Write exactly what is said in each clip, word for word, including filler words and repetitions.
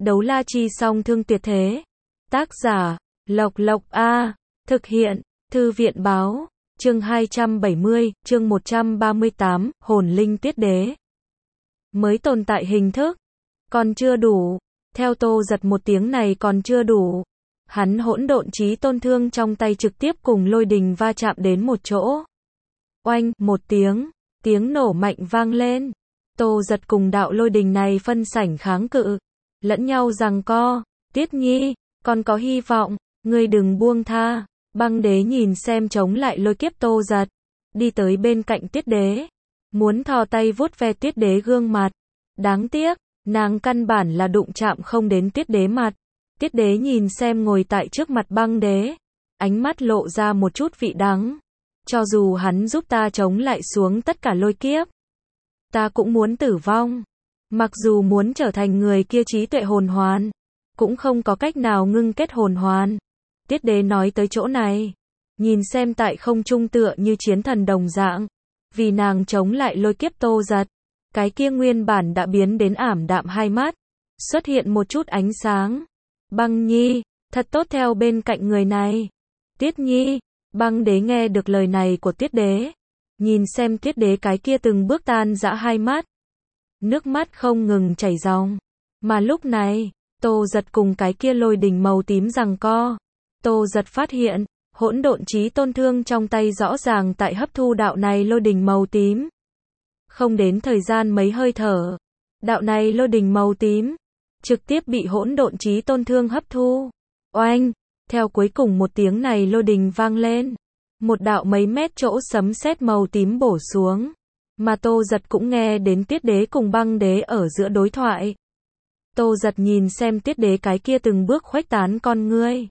Đấu la chi song thương tuyệt thế. Tác giả, Lộc Lộc A. Thực hiện, Thư viện báo. Chương hai trăm bảy mươi, chương một trăm ba mươi tám, Hồn linh tiết đế. Mới tồn tại hình thức. Còn chưa đủ. Theo Tô Giật một tiếng này còn chưa đủ. Hắn hỗn độn chí tôn thương trong tay trực tiếp cùng lôi đình va chạm đến một chỗ. Oanh, một tiếng. Tiếng nổ mạnh vang lên. Tô Giật cùng đạo lôi đình này phân sảnh kháng cự. Lẫn nhau giằng co. Tiết Nhi, còn có hy vọng. Ngươi đừng buông tha. Băng đế nhìn xem chống lại lôi kiếp Tô Giật. Đi tới bên cạnh Tiết đế. Muốn thò tay vuốt ve Tiết đế gương mặt. Đáng tiếc, nàng căn bản là đụng chạm không đến Tiết đế mặt. Tiết đế nhìn xem ngồi tại trước mặt băng đế. Ánh mắt lộ ra một chút vị đắng. Cho dù hắn giúp ta chống lại xuống tất cả lôi kiếp. Ta cũng muốn tử vong. Mặc dù muốn trở thành người kia trí tuệ hồn hoàn. Cũng không có cách nào ngưng kết hồn hoàn. Tiết đế nói tới chỗ này. Nhìn xem tại không trung tựa như chiến thần đồng dạng. Vì nàng chống lại lôi kiếp Tô Giật. Cái kia nguyên bản đã biến đến ảm đạm hai mắt. Xuất hiện một chút ánh sáng. Băng Nhi, thật tốt theo bên cạnh người này. Tiết Nhi, băng đế nghe được lời này của Tiết đế. Nhìn xem Tiết đế cái kia từng bước tan rã hai mắt. Nước mắt không ngừng chảy ròng. Mà lúc này, Tô Giật cùng cái kia lôi đình màu tím giằng co. Tô Giật phát hiện, hỗn độn chí tôn thương trong tay rõ ràng tại hấp thu đạo này lôi đình màu tím. Không đến thời gian mấy hơi thở. Đạo này lôi đình màu tím. Trực tiếp bị hỗn độn chí tôn thương hấp thu. Oanh, theo cuối cùng một tiếng này lôi đình vang lên. Một đạo mấy mét chỗ sấm sét màu tím bổ xuống. Mà Tô Giật cũng nghe đến Tiết đế cùng băng đế ở giữa đối thoại. Tô Giật nhìn xem Tiết đế cái kia từng bước khuếch tán con ngươi.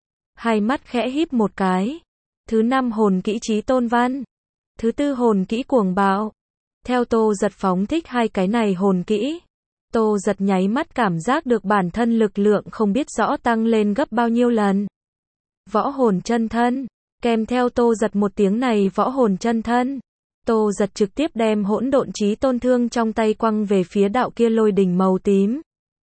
Hai mắt khẽ híp một cái. Thứ năm hồn kỹ chí tôn văn. Thứ tư hồn kỹ cuồng bạo. Theo Tô Giật phóng thích hai cái này hồn kỹ. Tô Giật nháy mắt cảm giác được bản thân lực lượng không biết rõ tăng lên gấp bao nhiêu lần. Võ hồn chân thân. Kèm theo Tô Giật một tiếng này võ hồn chân thân. Tô Giật trực tiếp đem hỗn độn chí tôn thương trong tay quăng về phía đạo kia lôi đình màu tím.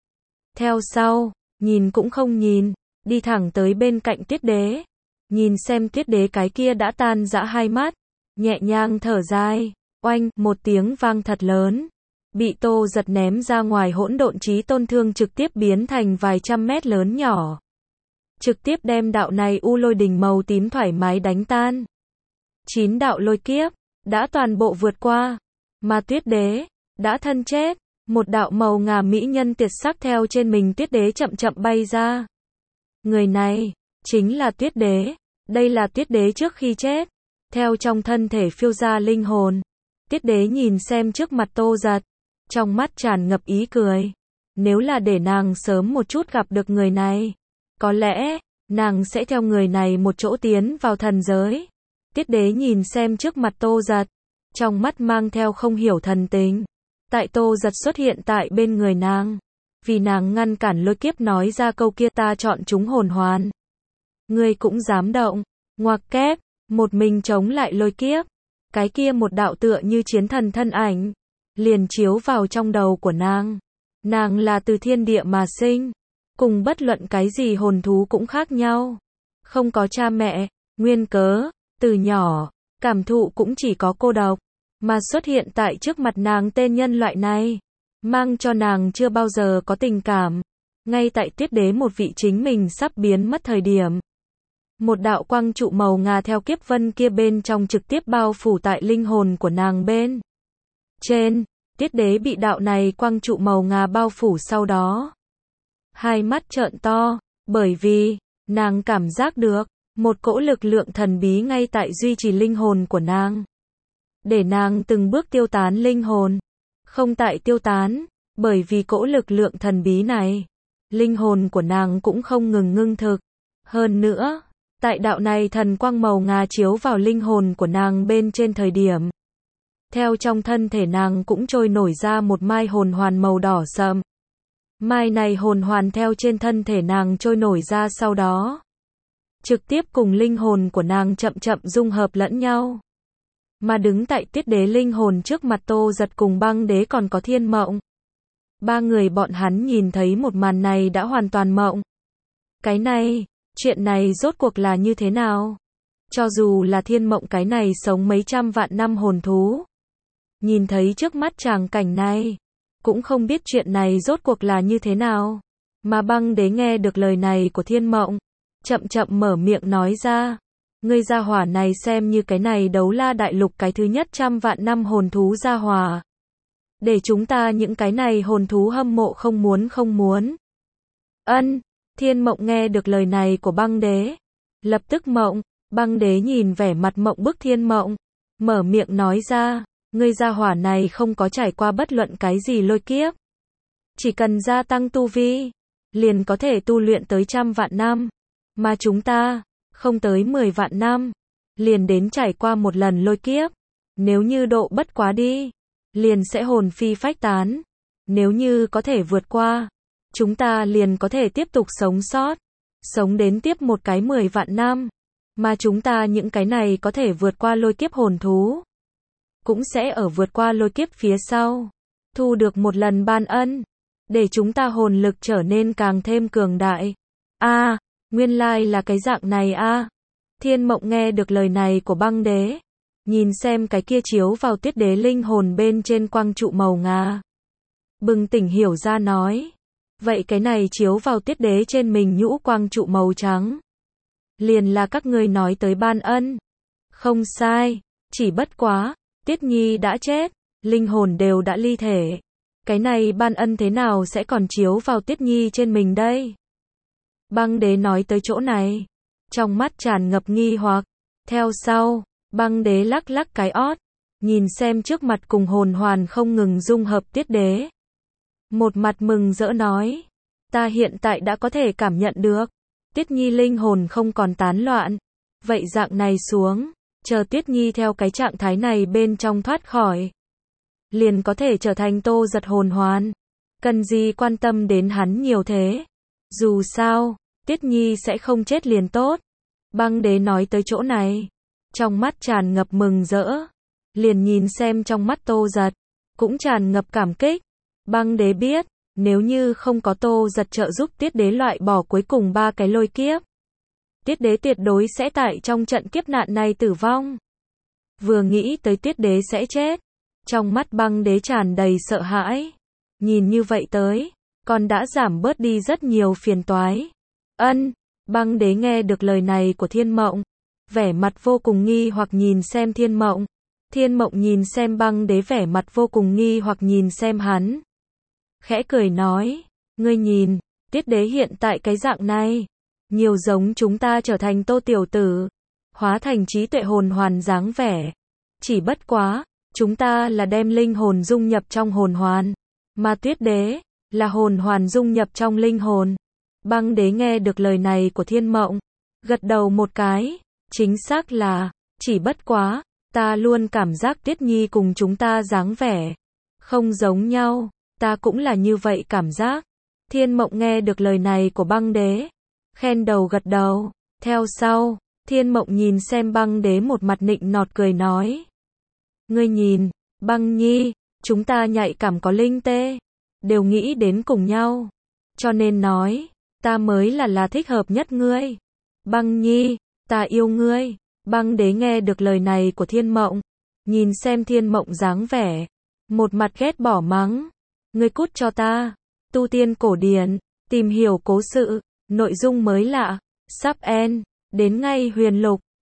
Theo sau, nhìn cũng không nhìn, đi thẳng tới bên cạnh Tiết đế. Nhìn xem Tiết đế cái kia đã tan rã hai mắt. Nhẹ nhàng thở dài. Oanh, một tiếng vang thật lớn. Bị Tô Giật ném ra ngoài hỗn độn chí tôn thương trực tiếp biến thành vài trăm mét lớn nhỏ. Trực tiếp đem đạo này u lôi đình màu tím thoải mái đánh tan. Chín đạo lôi kiếp, đã toàn bộ vượt qua. Mà Tiết đế, đã thân chết. Một đạo màu ngà mỹ nhân tuyệt sắc theo trên mình Tiết đế chậm chậm bay ra. Người này, chính là Tiết đế. Đây là Tiết đế trước khi chết. Theo trong thân thể phiêu ra linh hồn. Tiết đế nhìn xem trước mặt Tô Giật. Trong mắt tràn ngập ý cười. Nếu là để nàng sớm một chút gặp được người này. Có lẽ, nàng sẽ theo người này một chỗ tiến vào thần giới. Tiết đế nhìn xem trước mặt Tô Giật. Trong mắt mang theo không hiểu thần tình. Tại Tô Giật xuất hiện tại bên người nàng. Vì nàng ngăn cản lôi kiếp nói ra câu kia ta chọn chúng hồn hoàn. Ngươi cũng dám động. Ngoặc kép, một mình chống lại lôi kiếp. Cái kia một đạo tựa như chiến thần thân ảnh. Liền chiếu vào trong đầu của nàng. Nàng là từ thiên địa mà sinh. Cùng bất luận cái gì hồn thú cũng khác nhau. Không có cha mẹ, nguyên cớ, từ nhỏ, cảm thụ cũng chỉ có cô độc. Mà xuất hiện tại trước mặt nàng tên nhân loại này. Mang cho nàng chưa bao giờ có tình cảm. Ngay tại Tiết đế một vị chính mình sắp biến mất thời điểm. Một đạo quang trụ màu ngà theo kiếp vân kia bên trong trực tiếp bao phủ tại linh hồn của nàng bên trên. Tiết đế bị đạo này quang trụ màu ngà bao phủ sau đó. Hai mắt trợn to, bởi vì, nàng cảm giác được, một cỗ lực lượng thần bí ngay tại duy trì linh hồn của nàng. Để nàng từng bước tiêu tán linh hồn. Không tại tiêu tán, bởi vì cỗ lực lượng thần bí này. Linh hồn của nàng cũng không ngừng ngưng thực. Hơn nữa, tại đạo này thần quang màu ngà chiếu vào linh hồn của nàng bên trên thời điểm. Theo trong thân thể nàng cũng trôi nổi ra một mai hồn hoàn màu đỏ sậm. Mai này hồn hoàn theo trên thân thể nàng trôi nổi ra sau đó. Trực tiếp cùng linh hồn của nàng chậm chậm dung hợp lẫn nhau. Mà đứng tại Tiết đế linh hồn trước mặt Tô Giật cùng băng đế còn có Thiên Mộng. Ba người bọn hắn nhìn thấy một màn này đã hoàn toàn mộng. Cái này, chuyện này rốt cuộc là như thế nào? Cho dù là Thiên Mộng cái này sống mấy trăm vạn năm hồn thú, nhìn thấy trước mắt tràng cảnh này, cũng không biết chuyện này rốt cuộc là như thế nào. Mà Băng Đế nghe được lời này của Thiên Mộng, chậm chậm mở miệng nói ra, ngươi gia hỏa này xem như cái này Đấu La Đại Lục cái thứ nhất trăm vạn năm hồn thú gia hỏa. Để chúng ta những cái này hồn thú hâm mộ không muốn không muốn. Ân, Thiên Mộng nghe được lời này của Băng Đế, lập tức mộng. Băng Đế nhìn vẻ mặt mộng bức Thiên Mộng, mở miệng nói ra, ngươi gia hỏa này không có trải qua bất luận cái gì lôi kiếp. Chỉ cần gia tăng tu vi, liền có thể tu luyện tới trăm vạn năm. Mà chúng ta, không tới mười vạn năm, liền đến trải qua một lần lôi kiếp. Nếu như độ bất quá đi, liền sẽ hồn phi phách tán. Nếu như có thể vượt qua, chúng ta liền có thể tiếp tục sống sót, sống đến tiếp một cái mười vạn năm. Mà chúng ta những cái này có thể vượt qua lôi kiếp hồn thú, cũng sẽ ở vượt qua lôi kiếp phía sau, thu được một lần ban ân, để chúng ta hồn lực trở nên càng thêm cường đại. A, à, nguyên lai là cái dạng này a. À. Thiên Mộng nghe được lời này của Băng Đế, nhìn xem cái kia chiếu vào Tuyết Đế linh hồn bên trên quang trụ màu ngà, bừng tỉnh hiểu ra nói, vậy cái này chiếu vào Tuyết Đế trên mình nhũ quang trụ màu trắng, liền là các ngươi nói tới ban ân. Không sai, chỉ bất quá, Tiết Nhi đã chết, linh hồn đều đã ly thể. Cái này ban ân thế nào sẽ còn chiếu vào Tiết Nhi trên mình đây? Băng Đế nói tới chỗ này, trong mắt tràn ngập nghi hoặc. Theo sau, Băng Đế lắc lắc cái ót, nhìn xem trước mặt cùng hồn hoàn không ngừng dung hợp Tiết Đế. Một mặt mừng rỡ nói, ta hiện tại đã có thể cảm nhận được, Tiết Nhi linh hồn không còn tán loạn. Vậy dạng này xuống, chờ Tiết Nhi theo cái trạng thái này bên trong thoát khỏi, liền có thể trở thành Tô Giật hồn hoàn. Cần gì quan tâm đến hắn nhiều thế? Dù sao, Tiết Nhi sẽ không chết liền tốt. Băng Đế nói tới chỗ này, trong mắt tràn ngập mừng rỡ, liền nhìn xem trong mắt Tô Giật, cũng tràn ngập cảm kích. Băng Đế biết, nếu như không có Tô Giật trợ giúp Tiết Đế loại bỏ cuối cùng ba cái lôi kiếp, Tiết Đế tuyệt đối sẽ tại trong trận kiếp nạn này tử vong. Vừa nghĩ tới Tiết Đế sẽ chết, trong mắt Băng Đế tràn đầy sợ hãi. Nhìn như vậy tới, còn đã giảm bớt đi rất nhiều phiền toái. Ân, Băng Đế nghe được lời này của Thiên Mộng, vẻ mặt vô cùng nghi hoặc nhìn xem Thiên Mộng. Thiên Mộng nhìn xem Băng Đế vẻ mặt vô cùng nghi hoặc nhìn xem hắn, khẽ cười nói, ngươi nhìn, Tiết Đế hiện tại cái dạng này, nhiều giống chúng ta trở thành Tô tiểu tử, hóa thành trí tuệ hồn hoàn dáng vẻ. Chỉ bất quá, chúng ta là đem linh hồn dung nhập trong hồn hoàn, mà Tiết Đế là hồn hoàn dung nhập trong linh hồn. Băng Đế nghe được lời này của Thiên Mộng, gật đầu một cái, chính xác là, chỉ bất quá, ta luôn cảm giác Tiết Nhi cùng chúng ta dáng vẻ không giống nhau, ta cũng là như vậy cảm giác. Thiên Mộng nghe được lời này của Băng Đế, khen đầu gật đầu. Theo sau, Thiên Mộng nhìn xem Băng Đế một mặt nịnh nọt cười nói, ngươi nhìn, Băng Nhi, chúng ta nhạy cảm có linh tê, đều nghĩ đến cùng nhau, cho nên nói, ta mới là là thích hợp nhất ngươi. Băng Nhi, ta yêu ngươi. Băng Đế nghe được lời này của Thiên Mộng, nhìn xem Thiên Mộng dáng vẻ, một mặt ghét bỏ mắng, ngươi cút cho ta. Tu tiên cổ điển, tìm hiểu cố sự, nội dung mới lạ, sub en, đến ngay huyền lục.